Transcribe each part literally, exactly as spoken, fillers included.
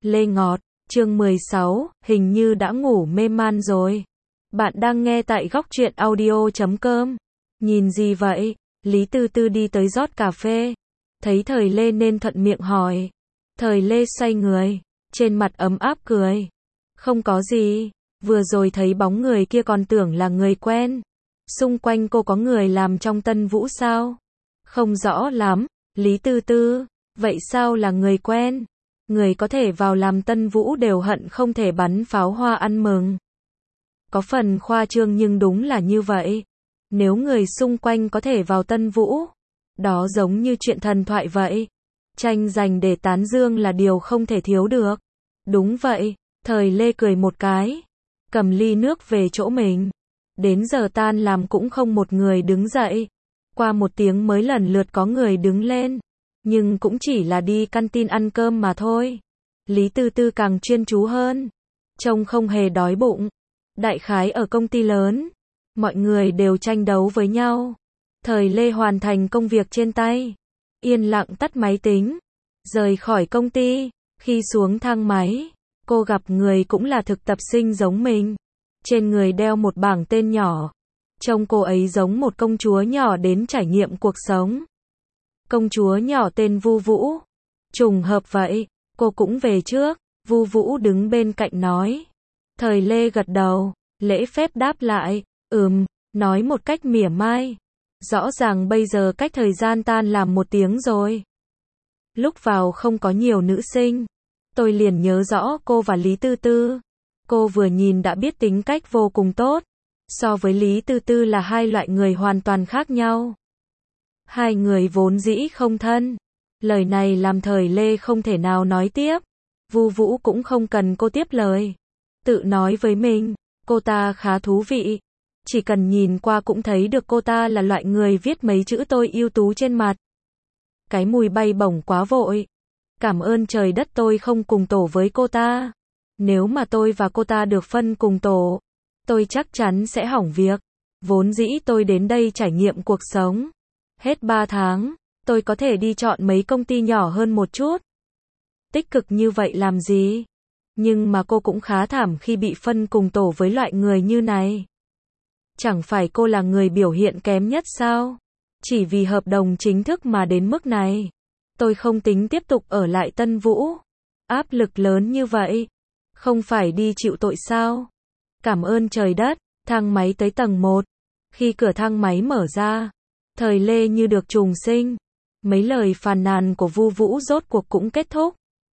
Lê Ngọt, chương mười sáu, hình như đã ngủ mê man rồi. Bạn đang nghe tại góc truyện audio chấm com. Nhìn gì vậy? Lý Tư Tư đi tới rót cà phê. Thấy Thời Lê nên thuận miệng hỏi. Thời Lê xoay người, trên mặt ấm áp cười. Không có gì, vừa rồi thấy bóng người kia còn tưởng là người quen. Xung quanh cô có người làm trong Tân Vũ sao? Không rõ lắm, Lý Tư Tư, vậy sao là người quen? Người có thể vào làm Tân Vũ đều hận không thể bắn pháo hoa ăn mừng. Có phần khoa trương nhưng đúng là như vậy. Nếu người xung quanh có thể vào Tân Vũ, đó giống như chuyện thần thoại vậy. Tranh giành để tán dương là điều không thể thiếu được. Đúng vậy, Thời Lê cười một cái, cầm ly nước về chỗ mình. Đến giờ tan làm cũng không một người đứng dậy. Qua một tiếng mới lần lượt có người đứng lên. Nhưng cũng chỉ là đi canteen ăn cơm mà thôi. Lý Tư Tư càng chuyên chú hơn. Trông không hề đói bụng. Đại khái ở công ty lớn, mọi người đều tranh đấu với nhau. Thời Lê hoàn thành công việc trên tay, yên lặng tắt máy tính, rời khỏi công ty. Khi xuống thang máy, cô gặp người cũng là thực tập sinh giống mình. Trên người đeo một bảng tên nhỏ. Trông cô ấy giống một công chúa nhỏ đến trải nghiệm cuộc sống. Công chúa nhỏ tên Vu Vũ. Trùng hợp vậy, cô cũng về trước. Vu Vũ đứng bên cạnh nói. Thời Lê gật đầu, lễ phép đáp lại, ừm, nói một cách mỉa mai. Rõ ràng bây giờ cách thời gian tan làm một tiếng rồi. Lúc vào không có nhiều nữ sinh. Tôi liền nhớ rõ cô và Lý Tư Tư. Cô vừa nhìn đã biết tính cách vô cùng tốt. So với Lý Tư Tư là hai loại người hoàn toàn khác nhau. Hai người vốn dĩ không thân. Lời này làm Thời Lê không thể nào nói tiếp. Vu Vũ cũng không cần cô tiếp lời. Tự nói với mình, cô ta khá thú vị. Chỉ cần nhìn qua cũng thấy được cô ta là loại người viết mấy chữ tôi ưu tú trên mặt. Cái mùi bay bổng quá vội. Cảm ơn trời đất tôi không cùng tổ với cô ta. Nếu mà tôi và cô ta được phân cùng tổ, tôi chắc chắn sẽ hỏng việc. Vốn dĩ tôi đến đây trải nghiệm cuộc sống. Hết ba tháng, tôi có thể đi chọn mấy công ty nhỏ hơn một chút. Tích cực như vậy làm gì? Nhưng mà cô cũng khá thảm khi bị phân cùng tổ với loại người như này. Chẳng phải cô là người biểu hiện kém nhất sao? Chỉ vì hợp đồng chính thức mà đến mức này. Tôi không tính tiếp tục ở lại Tân Vũ. Áp lực lớn như vậy. Không phải đi chịu tội sao? Cảm ơn trời đất, thang máy tới tầng một. Khi cửa thang máy mở ra, Thời Lê như được trùng sinh. Mấy lời phàn nàn của Vu Vũ rốt cuộc cũng kết thúc.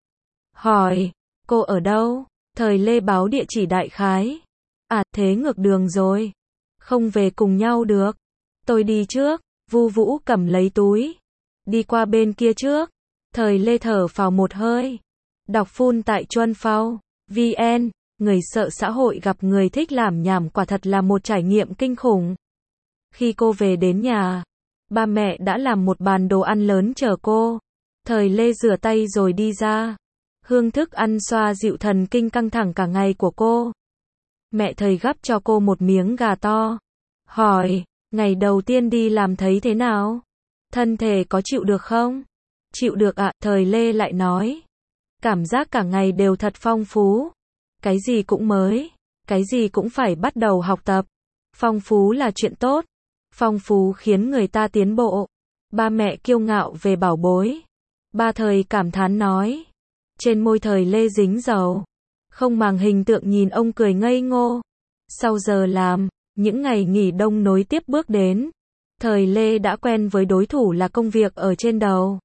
Hỏi, cô ở đâu? Thời Lê báo địa chỉ đại khái. À, thế ngược đường rồi. Không về cùng nhau được. Tôi đi trước. Vu Vũ cầm lấy túi. Đi qua bên kia trước. Thời Lê thở phào một hơi. Đọc full tại Chuân Phao vê en. Người sợ xã hội gặp người thích làm nhảm quả thật là một trải nghiệm kinh khủng. Khi cô về đến nhà, ba mẹ đã làm một bàn đồ ăn lớn chờ cô. Thời Lê rửa tay rồi đi ra. Hương thức ăn xoa dịu thần kinh căng thẳng cả ngày của cô. Mẹ Thời gắp cho cô một miếng gà to. Hỏi, ngày đầu tiên đi làm thấy thế nào? Thân thể có chịu được không? Chịu được ạ, Thời Lê lại nói. Cảm giác cả ngày đều thật phong phú. Cái gì cũng mới, cái gì cũng phải bắt đầu học tập. Phong phú là chuyện tốt. Phong phú khiến người ta tiến bộ. Ba mẹ kiêu ngạo về bảo bối. Ba Thời cảm thán nói. Trên môi Thời Lê dính dầu. Không màng hình tượng nhìn ông cười ngây ngô. Sau giờ làm, những ngày nghỉ đông nối tiếp bước đến. Thời Lê đã quen với đối thủ là công việc ở trên đầu.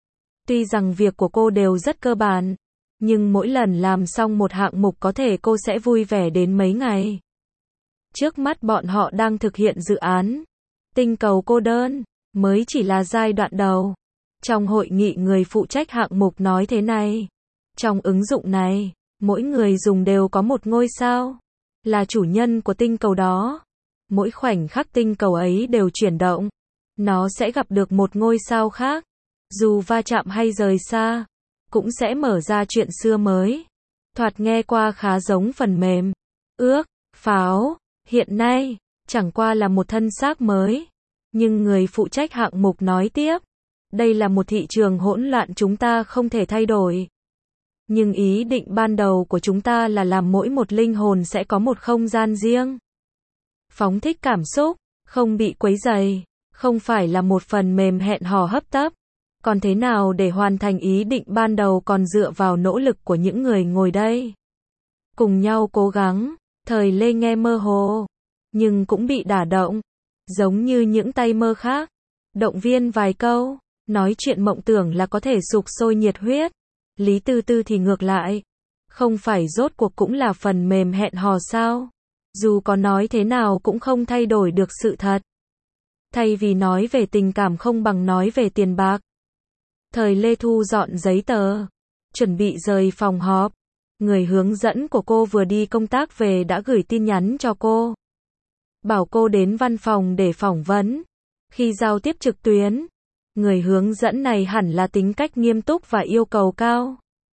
Tuy rằng việc của cô đều rất cơ bản, nhưng mỗi lần làm xong một hạng mục có thể cô sẽ vui vẻ đến mấy ngày. Trước mắt bọn họ đang thực hiện dự án Tinh cầu cô đơn, mới chỉ là giai đoạn đầu. Trong hội nghị người phụ trách hạng mục nói thế này. Trong ứng dụng này, mỗi người dùng đều có một ngôi sao, là chủ nhân của tinh cầu đó. Mỗi khoảnh khắc tinh cầu ấy đều chuyển động, nó sẽ gặp được một ngôi sao khác. Dù va chạm hay rời xa, cũng sẽ mở ra chuyện xưa mới. Thoạt nghe qua khá giống phần mềm. Ước, pháo, hiện nay, chẳng qua là một thân xác mới. Nhưng người phụ trách hạng mục nói tiếp. Đây là một thị trường hỗn loạn chúng ta không thể thay đổi. Nhưng ý định ban đầu của chúng ta là làm mỗi một linh hồn sẽ có một không gian riêng. Phóng thích cảm xúc, không bị quấy rầy, không phải là một phần mềm hẹn hò hấp tấp. Còn thế nào để hoàn thành ý định ban đầu còn dựa vào nỗ lực của những người ngồi đây. Cùng nhau cố gắng, thời Lê nghe mơ hồ, nhưng cũng bị đả động, giống như những tay mơ khác. Động viên vài câu, nói chuyện mộng tưởng là có thể sục sôi nhiệt huyết. Lý Tư Tư thì ngược lại, không phải rốt cuộc cũng là phần mềm hẹn hò sao? Dù có nói thế nào cũng không thay đổi được sự thật. Thay vì nói về tình cảm không bằng nói về tiền bạc. Thời Lê thu dọn giấy tờ, chuẩn bị rời phòng họp. Người hướng dẫn của cô vừa đi công tác về đã gửi tin nhắn cho cô. Bảo cô đến văn phòng để phỏng vấn. Khi giao tiếp trực tuyến, người hướng dẫn này hẳn là tính cách nghiêm túc và yêu cầu cao.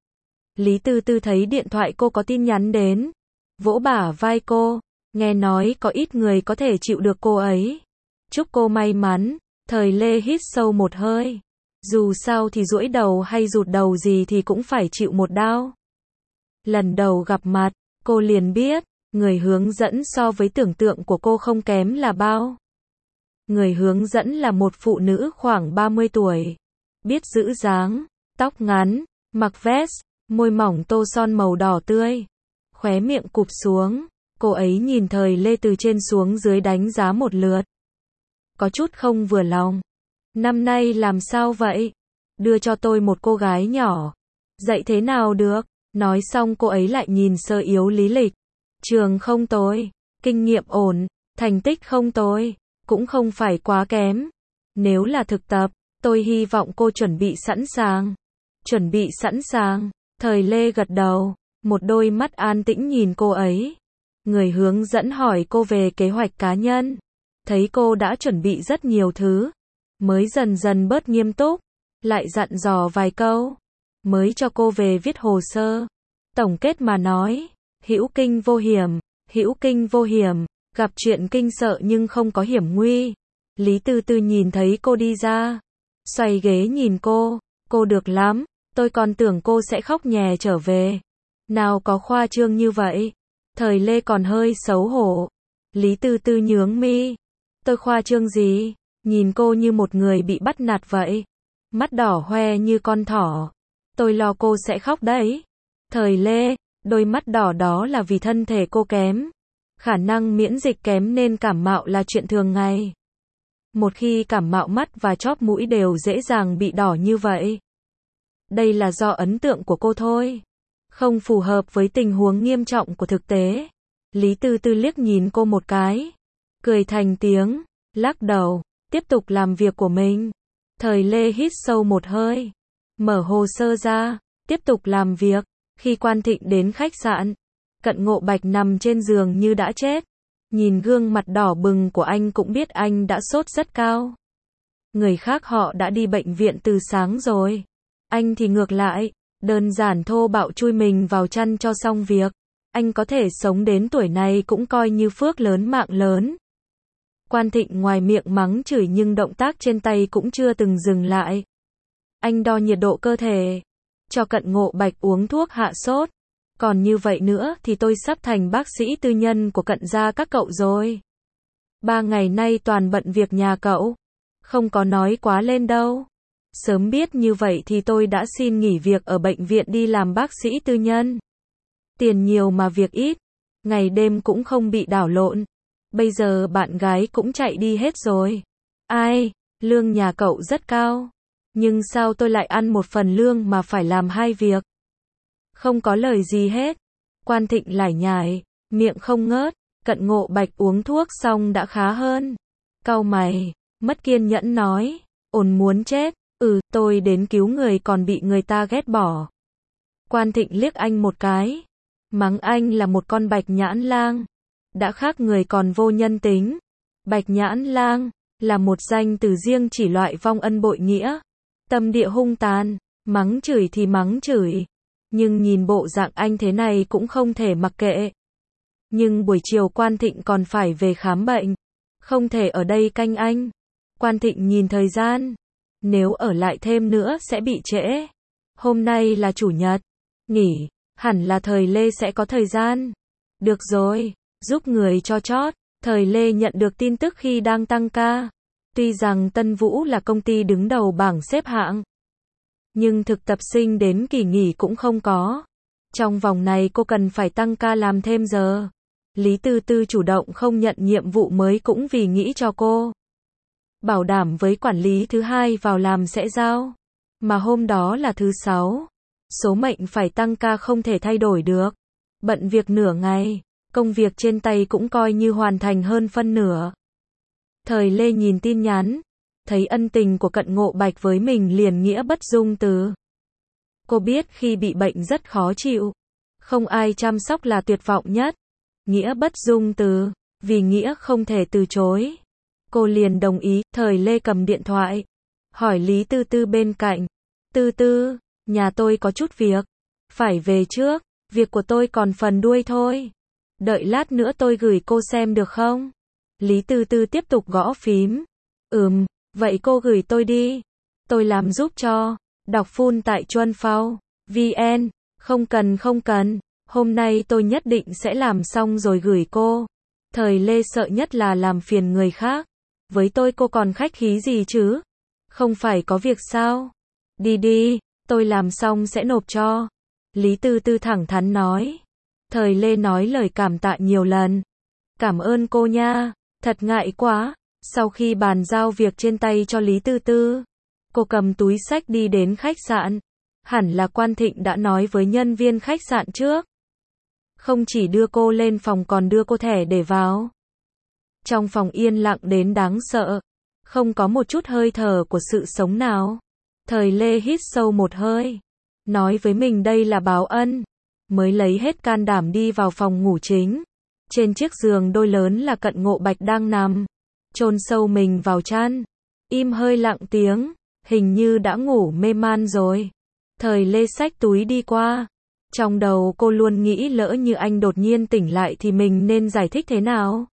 Lý Tư Tư thấy điện thoại cô có tin nhắn đến, vỗ bả vai cô, nghe nói có ít người có thể chịu được cô ấy. Chúc cô may mắn. Thời Lê hít sâu một hơi. Dù sao thì duỗi đầu hay rụt đầu gì thì cũng phải chịu một đau. Lần đầu gặp mặt, cô liền biết, người hướng dẫn so với tưởng tượng của cô không kém là bao. Người hướng dẫn là một phụ nữ khoảng ba mươi tuổi, biết giữ dáng, tóc ngắn, mặc vest, môi mỏng tô son màu đỏ tươi, khóe miệng cụp xuống. Cô ấy nhìn Thời Lê từ trên xuống dưới đánh giá một lượt. Có chút không vừa lòng. Năm nay làm sao vậy? Đưa cho tôi một cô gái nhỏ. Dạy thế nào được? Nói xong cô ấy lại nhìn sơ yếu lý lịch. Trường không tồi, kinh nghiệm ổn, thành tích không tồi, cũng không phải quá kém. Nếu là thực tập, tôi hy vọng cô chuẩn bị sẵn sàng. Chuẩn bị sẵn sàng. Thời Lê gật đầu, một đôi mắt an tĩnh nhìn cô ấy. Người hướng dẫn hỏi cô về kế hoạch cá nhân. Thấy cô đã chuẩn bị rất nhiều thứ, mới dần dần bớt nghiêm túc, lại dặn dò vài câu, mới cho cô về viết hồ sơ. Tổng kết mà nói, hữu kinh vô hiểm, hữu kinh vô hiểm, gặp chuyện kinh sợ nhưng không có hiểm nguy. Lý Tư Tư nhìn thấy cô đi ra, xoay ghế nhìn cô, cô được lắm, tôi còn tưởng cô sẽ khóc nhè trở về. Nào có khoa trương như vậy. Thời Lê còn hơi xấu hổ. Lý Tư Tư nhướng mi. Tôi khoa trương gì? Nhìn cô như một người bị bắt nạt vậy. Mắt đỏ hoe như con thỏ. Tôi lo cô sẽ khóc đấy. Thời Lê, đôi mắt đỏ đó là vì thân thể cô kém. Khả năng miễn dịch kém nên cảm mạo là chuyện thường ngày. Một khi cảm mạo mắt và chóp mũi đều dễ dàng bị đỏ như vậy. Đây là do ấn tượng của cô thôi. Không phù hợp với tình huống nghiêm trọng của thực tế. Lý Tư Tư liếc nhìn cô một cái. Cười thành tiếng, lắc đầu, tiếp tục làm việc của mình. Thời Lê hít sâu một hơi. Mở hồ sơ ra, tiếp tục làm việc. Khi Quan Thịnh đến khách sạn, Cận Ngộ Bạch nằm trên giường như đã chết. Nhìn gương mặt đỏ bừng của anh cũng biết anh đã sốt rất cao. Người khác họ đã đi bệnh viện từ sáng rồi. Anh thì ngược lại, đơn giản thô bạo chui mình vào chăn cho xong việc. Anh có thể sống đến tuổi này cũng coi như phước lớn mạng lớn. Quan Thịnh ngoài miệng mắng chửi nhưng động tác trên tay cũng chưa từng dừng lại. Anh đo nhiệt độ cơ thể, cho Cận Ngộ Bạch uống thuốc hạ sốt. Còn như vậy nữa thì tôi sắp thành bác sĩ tư nhân của Cận gia các cậu rồi. Ba ngày nay toàn bận việc nhà cậu. Không có nói quá lên đâu. Sớm biết như vậy thì tôi đã xin nghỉ việc ở bệnh viện đi làm bác sĩ tư nhân. Tiền nhiều mà việc ít. Ngày đêm cũng không bị đảo lộn. Bây giờ bạn gái cũng chạy đi hết rồi. Ai, lương nhà cậu rất cao. Nhưng sao tôi lại ăn một phần lương mà phải làm hai việc? Không có lời gì hết. Quan Thịnh lải nhải, miệng không ngớt. Cận Ngộ Bạch uống thuốc xong đã khá hơn. Cau mày, mất kiên nhẫn nói, ổn muốn chết. Ừ, tôi đến cứu người còn bị người ta ghét bỏ. Quan Thịnh liếc anh một cái, mắng anh là một con bạch nhãn lang. Đã khác người còn vô nhân tính. Bạch nhãn lang là một danh từ riêng chỉ loại vong ân bội nghĩa. Tâm địa hung tàn, mắng chửi thì mắng chửi. Nhưng nhìn bộ dạng anh thế này cũng không thể mặc kệ. Nhưng buổi chiều Quan Thịnh còn phải về khám bệnh. Không thể ở đây canh anh. Quan Thịnh nhìn thời gian. Nếu ở lại thêm nữa sẽ bị trễ. Hôm nay là chủ nhật. Nghỉ, hẳn là Thời Lê sẽ có thời gian. Được rồi, giúp người cho chót. Thời Lê nhận được tin tức khi đang tăng ca. Tuy rằng Tân Vũ là công ty đứng đầu bảng xếp hạng, nhưng thực tập sinh đến kỳ nghỉ cũng không có. Trong vòng này cô cần phải tăng ca làm thêm giờ. Lý Tư Tư chủ động không nhận nhiệm vụ mới cũng vì nghĩ cho cô. Bảo đảm với quản lý thứ hai vào làm sẽ giao. Mà hôm đó là thứ sáu. Số mệnh phải tăng ca không thể thay đổi được. Bận việc nửa ngày, công việc trên tay cũng coi như hoàn thành hơn phân nửa. Thời Lê nhìn tin nhắn, thấy ân tình của Cận Ngộ Bạch với mình liền nghĩa bất dung từ. Cô biết khi bị bệnh rất khó chịu, không ai chăm sóc là tuyệt vọng nhất. Nghĩa bất dung từ, vì nghĩa không thể từ chối. Cô liền đồng ý. Thời Lê cầm điện thoại, hỏi Lý Tư Tư bên cạnh. Tư Tư, nhà tôi có chút việc, phải về trước, việc của tôi còn phần đuôi thôi. Đợi lát nữa tôi gửi cô xem được không? Lý Tư Tư tiếp tục gõ phím. Ừm, vậy cô gửi tôi đi. Tôi làm giúp cho. Đọc full tại Chuan Phao. vn. Không cần không cần. Hôm nay tôi nhất định sẽ làm xong rồi gửi cô. Thời Lê sợ nhất là làm phiền người khác. Với tôi cô còn khách khí gì chứ? Không phải có việc sao? Đi đi, tôi làm xong sẽ nộp cho. Lý Tư Tư thẳng thắn nói. Thời Lê nói lời cảm tạ nhiều lần. Cảm ơn cô nha, thật ngại quá. Sau khi bàn giao việc trên tay cho Lý Tư Tư, cô cầm túi xách đi đến khách sạn. Hẳn là Quan Thịnh đã nói với nhân viên khách sạn trước. Không chỉ đưa cô lên phòng còn đưa cô thẻ để vào. Trong phòng yên lặng đến đáng sợ, không có một chút hơi thở của sự sống nào. Thời Lê hít sâu một hơi, nói với mình đây là báo ân, mới lấy hết can đảm đi vào phòng ngủ chính. Trên chiếc giường đôi lớn là Cận Ngộ Bạch đang nằm, chôn sâu mình vào chăn, im hơi lặng tiếng, hình như đã ngủ mê man rồi. Thời Lê xách túi đi qua. Trong đầu cô luôn nghĩ lỡ như anh đột nhiên tỉnh lại thì mình nên giải thích thế nào.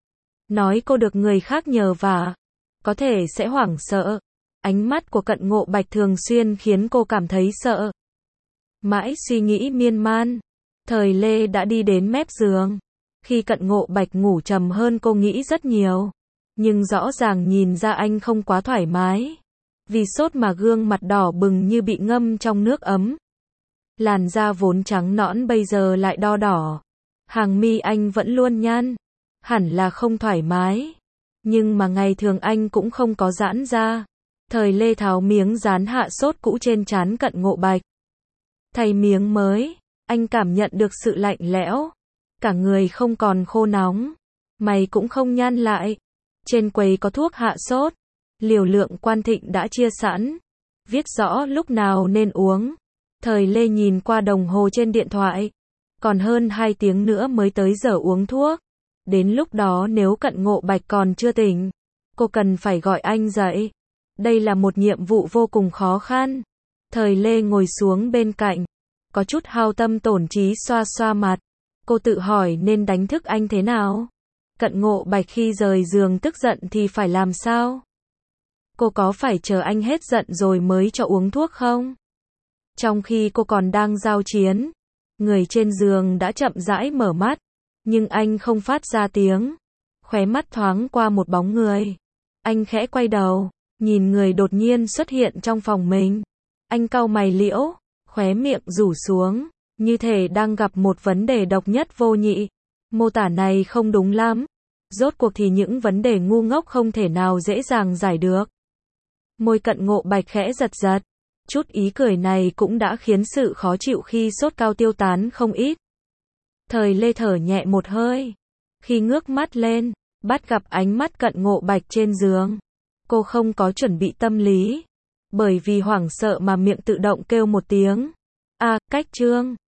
Nói cô được người khác nhờ vả, có thể sẽ hoảng sợ. Ánh mắt của Cận Ngộ Bạch thường xuyên khiến cô cảm thấy sợ. Mãi suy nghĩ miên man, Thời Lê đã đi đến mép giường. Khi Cận Ngộ Bạch ngủ trầm hơn cô nghĩ rất nhiều, nhưng rõ ràng nhìn ra anh không quá thoải mái. Vì sốt mà gương mặt đỏ bừng như bị ngâm trong nước ấm. Làn da vốn trắng nõn bây giờ lại đo đỏ. Hàng mi anh vẫn luôn nhăn, hẳn là không thoải mái. Nhưng mà ngày thường anh cũng không có giãn ra. Thời Lê tháo miếng dán hạ sốt cũ trên trán Cận Ngộ Bạch. Thay miếng mới, anh cảm nhận được sự lạnh lẽo. Cả người không còn khô nóng, mày cũng không nhăn lại. Trên quầy có thuốc hạ sốt, liều lượng Quan Thịnh đã chia sẵn, viết rõ lúc nào nên uống. Thời Lê nhìn qua đồng hồ trên điện thoại, còn hơn hai tiếng nữa mới tới giờ uống thuốc. Đến lúc đó nếu Cận Ngộ Bạch còn chưa tỉnh, cô cần phải gọi anh dậy. Đây là một nhiệm vụ vô cùng khó khăn. Thời Lê ngồi xuống bên cạnh, có chút hao tâm tổn trí xoa xoa mặt. Cô tự hỏi nên đánh thức anh thế nào? Cận Ngộ Bạch khi rời giường tức giận thì phải làm sao? Cô có phải chờ anh hết giận rồi mới cho uống thuốc không? Trong khi cô còn đang giao chiến, người trên giường đã chậm rãi mở mắt, nhưng anh không phát ra tiếng. Khóe mắt thoáng qua một bóng người. Anh khẽ quay đầu, nhìn người đột nhiên xuất hiện trong phòng mình. Anh cau mày liễu, khóe miệng rủ xuống, như thể đang gặp một vấn đề độc nhất vô nhị. Mô tả này không đúng lắm. Rốt cuộc thì những vấn đề ngu ngốc không thể nào dễ dàng giải được. Môi Cận Ngộ Bạch khẽ giật giật. Chút ý cười này cũng đã khiến sự khó chịu khi sốt cao tiêu tán không ít. Thời Lê thở nhẹ một hơi. Khi ngước mắt lên, bắt gặp ánh mắt Cận Ngộ Bạch trên giường. Cô không có chuẩn bị tâm lý. Bởi vì hoảng sợ mà miệng tự động kêu một tiếng. A, cách chương.